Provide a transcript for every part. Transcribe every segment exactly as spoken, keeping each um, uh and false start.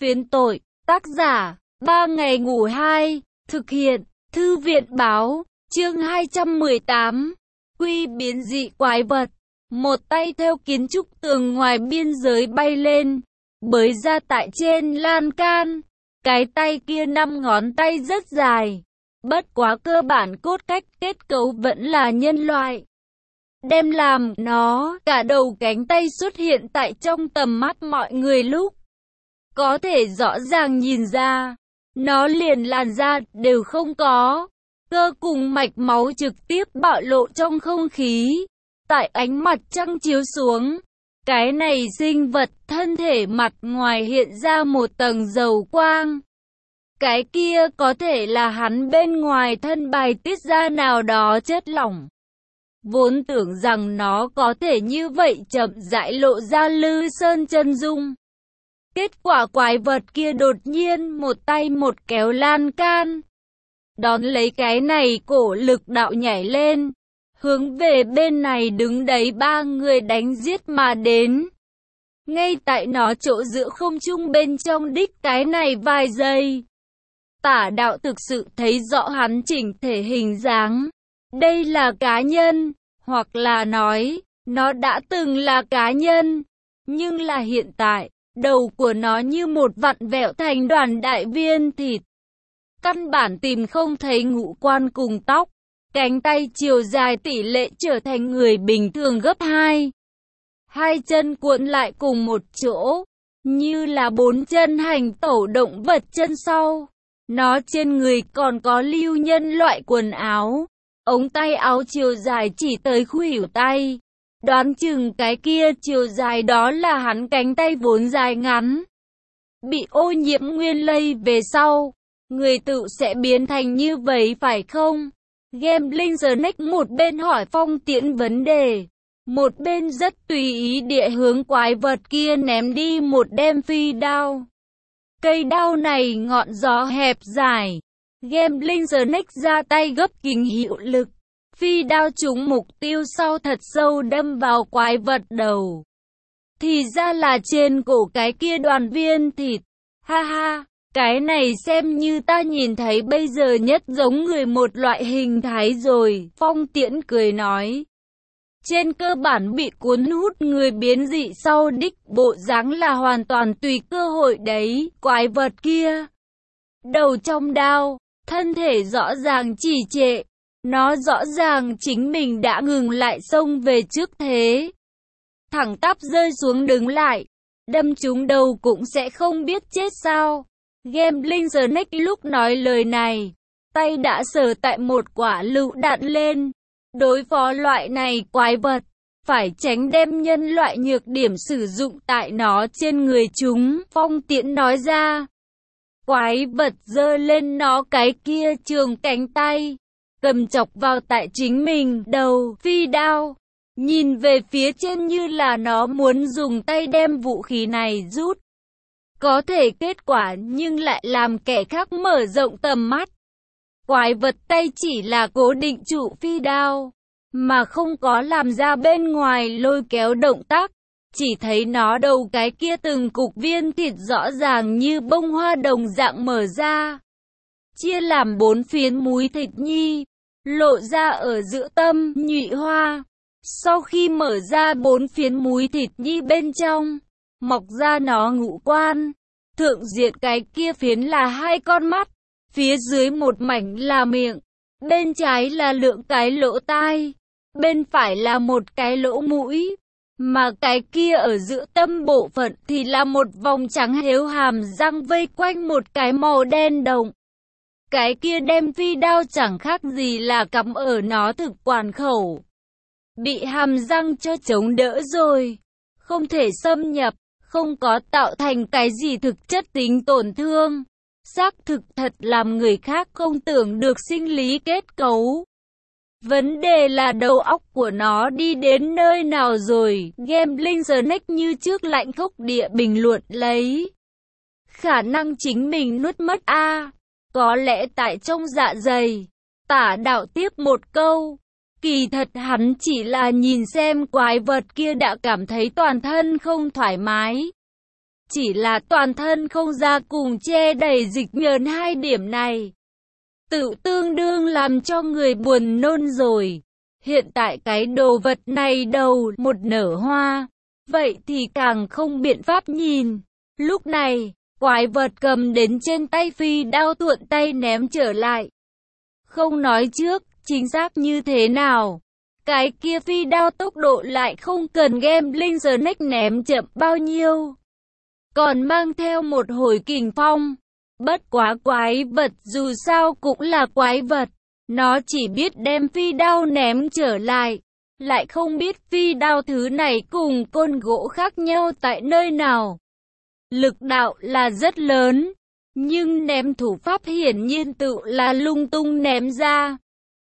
Phiến tội, tác giả, ba ngày ngủ hai, thực hiện, thư viện báo, chương hai trăm mười tám, quy biến dị quái vật. Một tay theo kiến trúc tường ngoài biên giới bay lên, bới ra tại trên lan can. Cái tay kia năm ngón tay rất dài, bất quá cơ bản cốt cách kết cấu vẫn là nhân loại. Đem làm nó, cả đầu cánh tay xuất hiện tại trong tầm mắt mọi người lúc. Có thể rõ ràng nhìn ra, nó liền làn da đều không có. Cơ cùng mạch máu trực tiếp bạo lộ trong không khí. Tại ánh mặt trăng chiếu xuống, cái này sinh vật thân thể mặt ngoài hiện ra một tầng dầu quang. Cái kia có thể là hắn bên ngoài thân bài tiết ra nào đó chất lỏng. Vốn tưởng rằng nó có thể như vậy chậm rãi lộ ra Lư Sơn chân dung. Kết quả quái vật kia đột nhiên một tay một kéo lan can. Đón lấy cái này cổ lực đạo nhảy lên, hướng về bên này đứng đấy ba người đánh giết mà đến. Ngay tại nó chỗ giữa không trung bên trong đích cái này vài giây. Tả đạo thực sự thấy rõ hắn chỉnh thể hình dáng. Đây là cá nhân, hoặc là nói, nó đã từng là cá nhân. Nhưng là hiện tại, đầu của nó như một vặn vẹo thành đoàn đại viên thịt. Căn bản tìm không thấy ngũ quan cùng tóc. Cánh tay chiều dài tỷ lệ trở thành người bình thường gấp hai. Hai chân cuộn lại cùng một chỗ, như là bốn chân hành tẩu động vật chân sau. Nó trên người còn có lưu nhân loại quần áo. Ống tay áo chiều dài chỉ tới khuỷu tay. Đoán chừng cái kia chiều dài đó là hắn cánh tay vốn dài ngắn. Bị ô nhiễm nguyên lây về sau, người tự sẽ biến thành như vậy phải không? Gambling Snack một bên hỏi Phong Tiễn vấn đề, một bên rất tùy ý địa hướng quái vật kia ném đi một đem phi đao. Cây đao này ngọn gió hẹp dài. Gambling Snack ra tay gấp kình hiệu lực. Phi đao trúng mục tiêu sau thật sâu đâm vào quái vật đầu. Thì ra là trên cổ cái kia đoàn viên thịt. Ha ha, cái này xem như ta nhìn thấy bây giờ nhất giống người một loại hình thái rồi. Phong Tiễn cười nói. Trên cơ bản bị cuốn hút người biến dị sau đích bộ dáng là hoàn toàn tùy cơ hội đấy. Quái vật kia, đầu trong đao, thân thể rõ ràng trì trệ. Nó rõ ràng chính mình đã ngừng lại xông về trước thế. Thẳng tắp rơi xuống đứng lại. Đâm trúng đầu cũng sẽ không biết chết sao. Gambling Snack lúc nói lời này, tay đã sờ tại một quả lựu đạn lên. Đối phó loại này quái vật, phải tránh đem nhân loại nhược điểm sử dụng tại nó trên người chúng. Phong Tiễn nói ra. Quái vật giơ lên nó cái kia trường cánh tay, cầm chọc vào tại chính mình đầu phi đao. Nhìn về phía trên như là nó muốn dùng tay đem vũ khí này rút. Có thể kết quả nhưng lại làm kẻ khác mở rộng tầm mắt. Quái vật tay chỉ là cố định trụ phi đao, mà không có làm ra bên ngoài lôi kéo động tác. Chỉ thấy nó đầu cái kia từng cục viên thịt rõ ràng như bông hoa đồng dạng mở ra. Chia làm bốn phiến múi thịt nhi, lộ ra ở giữa tâm nhụy hoa. Sau khi mở ra bốn phiến múi thịt nhi bên trong, mọc ra nó ngũ quan. Thượng diện cái kia phiến là hai con mắt, phía dưới một mảnh là miệng, bên trái là lượng cái lỗ tai, bên phải là một cái lỗ mũi, mà cái kia ở giữa tâm bộ phận thì là một vòng trắng héo hàm răng vây quanh một cái màu đen đồng. Cái kia đem phi đao chẳng khác gì là cắm ở nó thực quản khẩu. Bị hàm răng cho chống đỡ rồi, không thể xâm nhập, không có tạo thành cái gì thực chất tính tổn thương. Xác thực thật làm người khác không tưởng được sinh lý kết cấu. Vấn đề là đầu óc của nó đi đến nơi nào rồi. Gambling Snack như trước lạnh khốc địa bình luận lấy. Khả năng chính mình nuốt mất a à, có lẽ tại trong dạ dày. Tả đạo tiếp một câu. Kỳ thật hắn chỉ là nhìn xem quái vật kia đã cảm thấy toàn thân không thoải mái. chỉ là toàn thân không ra cùng che đầy dịch nhờn hai điểm này. Tự tương đương làm cho người buồn nôn rồi. Hiện tại cái đồ vật này đầu một nở hoa, vậy thì càng không biện pháp nhìn. Lúc này, quái vật cầm đến trên tay phi đao thuận tay ném trở lại. Không nói trước, chính xác như thế nào. Cái kia phi đao tốc độ lại không cần Gambling Snake ném chậm bao nhiêu. Còn mang theo một hồi kình phong. Bất quá quái vật dù sao cũng là quái vật. Nó chỉ biết đem phi đao ném trở lại. Lại không biết phi đao thứ này cùng côn gỗ khác nhau tại nơi nào. Lực đạo là rất lớn. Nhưng ném thủ pháp hiển nhiên tự là lung tung ném ra.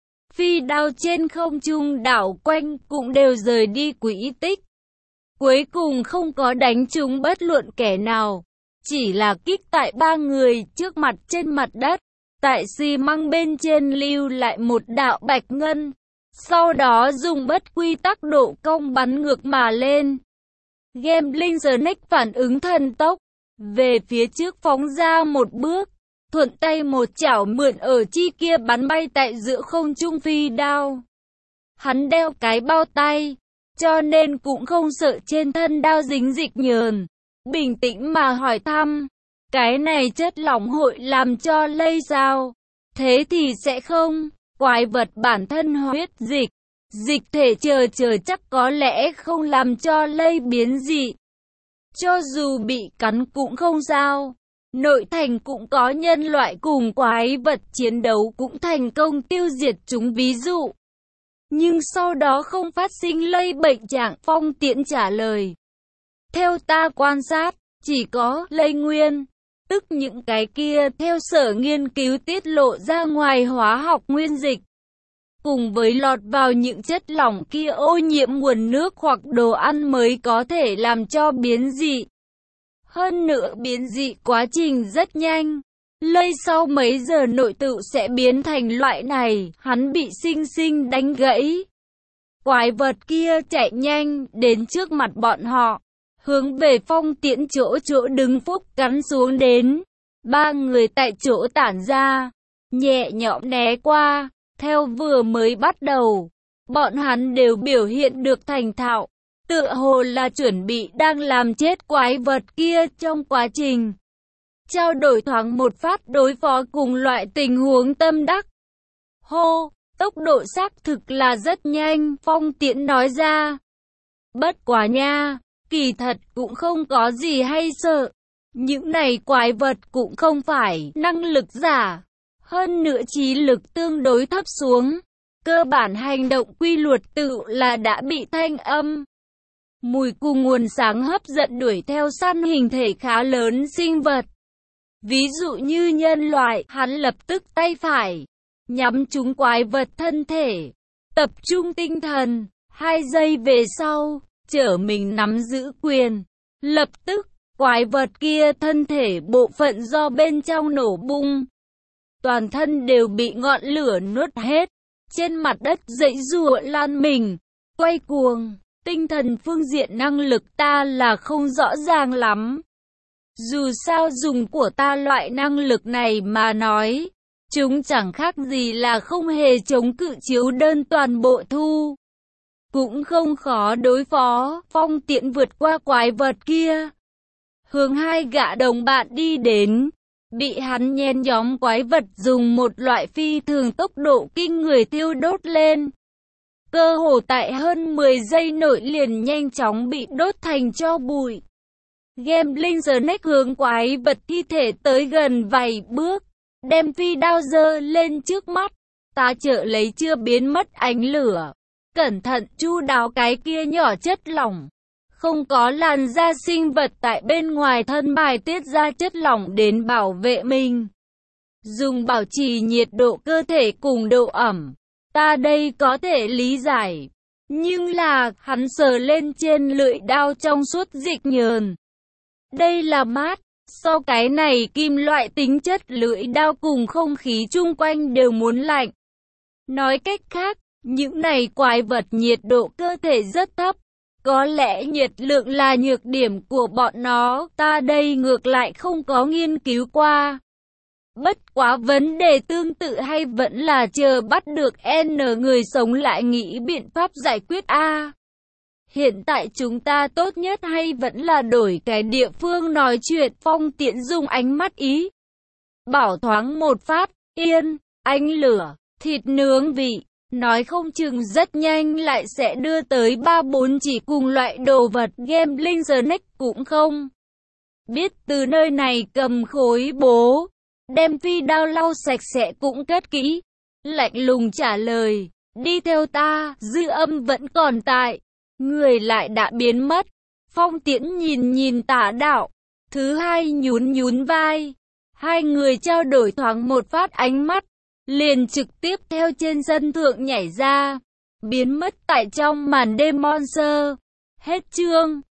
Phi đao trên không trung đảo quanh cũng đều rời đi quỹ tích. Cuối cùng không có đánh trúng bất luận kẻ nào. Chỉ là kích tại ba người trước mặt trên mặt đất. Tại xi măng bên trên lưu lại một đạo bạch ngân. Sau đó dùng bất quy tắc độ cong bắn ngược mà lên. Gambling Snake phản ứng thần tốc. Về phía trước phóng ra một bước. Thuận tay một chảo mượn ở chi kia bắn bay tại giữa không trung phi đao. Hắn đeo cái bao tay, cho nên cũng không sợ trên thân đao dính dịch nhờn. Bình tĩnh mà hỏi thăm, cái này chất lỏng hội làm cho lây sao? Thế thì sẽ không, quái vật bản thân huyết dịch, dịch thể chờ chờ chắc có lẽ không làm cho lây biến dị. Cho dù bị cắn cũng không sao. Nội thành cũng có nhân loại cùng quái vật chiến đấu cũng thành công tiêu diệt chúng ví dụ. Nhưng sau đó không phát sinh lây bệnh trạng, Phong Tiễn trả lời. Theo ta quan sát, chỉ có lây nguyên, tức những cái kia theo sở nghiên cứu tiết lộ ra ngoài hóa học nguyên dịch. Cùng với lọt vào những chất lỏng kia ô nhiễm nguồn nước hoặc đồ ăn mới có thể làm cho biến dị. Hơn nữa biến dị quá trình rất nhanh. Lây sau mấy giờ nội tự sẽ biến thành loại này, hắn bị sinh sinh đánh gãy. Quái vật kia chạy nhanh đến trước mặt bọn họ, hướng về Phong Tiễn chỗ chỗ đứng phúc cắn xuống đến. Ba người tại chỗ tản ra, nhẹ nhõm né qua, theo vừa mới bắt đầu. Bọn hắn đều biểu hiện được thành thạo. Tựa hồ là chuẩn bị đang làm chết quái vật kia trong quá trình trao đổi thoáng một phát đối phó cùng loại tình huống tâm đắc. Hô, tốc độ xác thực là rất nhanh, Phong Tiễn nói ra. Bất quá nha, kỳ thật cũng không có gì hay sợ. Những này quái vật cũng không phải năng lực giả. Hơn nữa trí lực tương đối thấp xuống. Cơ bản hành động quy luật tự là đã bị thanh âm. Mùi cùng nguồn sáng hấp dẫn đuổi theo săn hình thể khá lớn sinh vật. Ví dụ như nhân loại, hắn lập tức tay phải, nhắm trúng quái vật thân thể, tập trung tinh thần, hai giây về sau, trở mình nắm giữ quyền. Lập tức, quái vật kia thân thể bộ phận do bên trong nổ bung. Toàn thân đều bị ngọn lửa nuốt hết, trên mặt đất dãy giụa lan mình, quay cuồng. Tinh thần phương diện năng lực ta là không rõ ràng lắm. Dù sao dùng của ta loại năng lực này mà nói, chúng chẳng khác gì là không hề chống cự chiếu đơn toàn bộ thu. Cũng không khó đối phó, Phong Tiễn vượt qua quái vật kia. Hướng hai gã đồng bạn đi đến, bị hắn nhen nhóm quái vật dùng một loại phi thường tốc độ kinh người thiêu đốt lên. Cơ hồ tại hơn mười giây nội liền nhanh chóng bị đốt thành tro bụi. Gambling Snake hướng quái vật thi thể tới gần vài bước, đem phi đao giơ lên trước mắt, tá trợ lấy chưa biến mất ánh lửa. Cẩn thận chu đáo cái kia nhỏ chất lỏng. Không có làn da sinh vật tại bên ngoài thân bài tiết ra chất lỏng đến bảo vệ mình. Dùng bảo trì nhiệt độ cơ thể cùng độ ẩm. Ta đây có thể lý giải. Nhưng là, hắn sờ lên trên lưỡi đao trong suốt dịch nhờn. Đây là mát. So cái này kim loại tính chất lưỡi đao cùng không khí chung quanh đều muốn lạnh. Nói cách khác, những này quái vật nhiệt độ cơ thể rất thấp. Có lẽ nhiệt lượng là nhược điểm của bọn nó, ta đây ngược lại không có nghiên cứu qua. Bất quá vấn đề tương tự hay vẫn là chờ bắt được N người sống lại nghĩ biện pháp giải quyết a. Hiện tại chúng ta tốt nhất hay vẫn là đổi cái địa phương nói chuyện. Phong Tiễn dùng ánh mắt ý bảo thoáng một phát, yên, anh lửa, thịt nướng vị, nói không chừng rất nhanh lại sẽ đưa tới ba bốn chỉ cùng loại đồ vật gambling snack cũng không. Biết từ nơi này cầm khối bố, đem phi đao lau sạch sẽ cũng cất kỹ. Lạnh lùng trả lời, đi theo ta, dư âm vẫn còn tại, người lại đã biến mất. Phong Tiễn nhìn nhìn Tả Đạo, thứ hai nhún nhún vai. Hai người trao đổi thoáng một phát ánh mắt, liền trực tiếp theo trên sân thượng nhảy ra, biến mất tại trong màn đêm monster. Hết chương.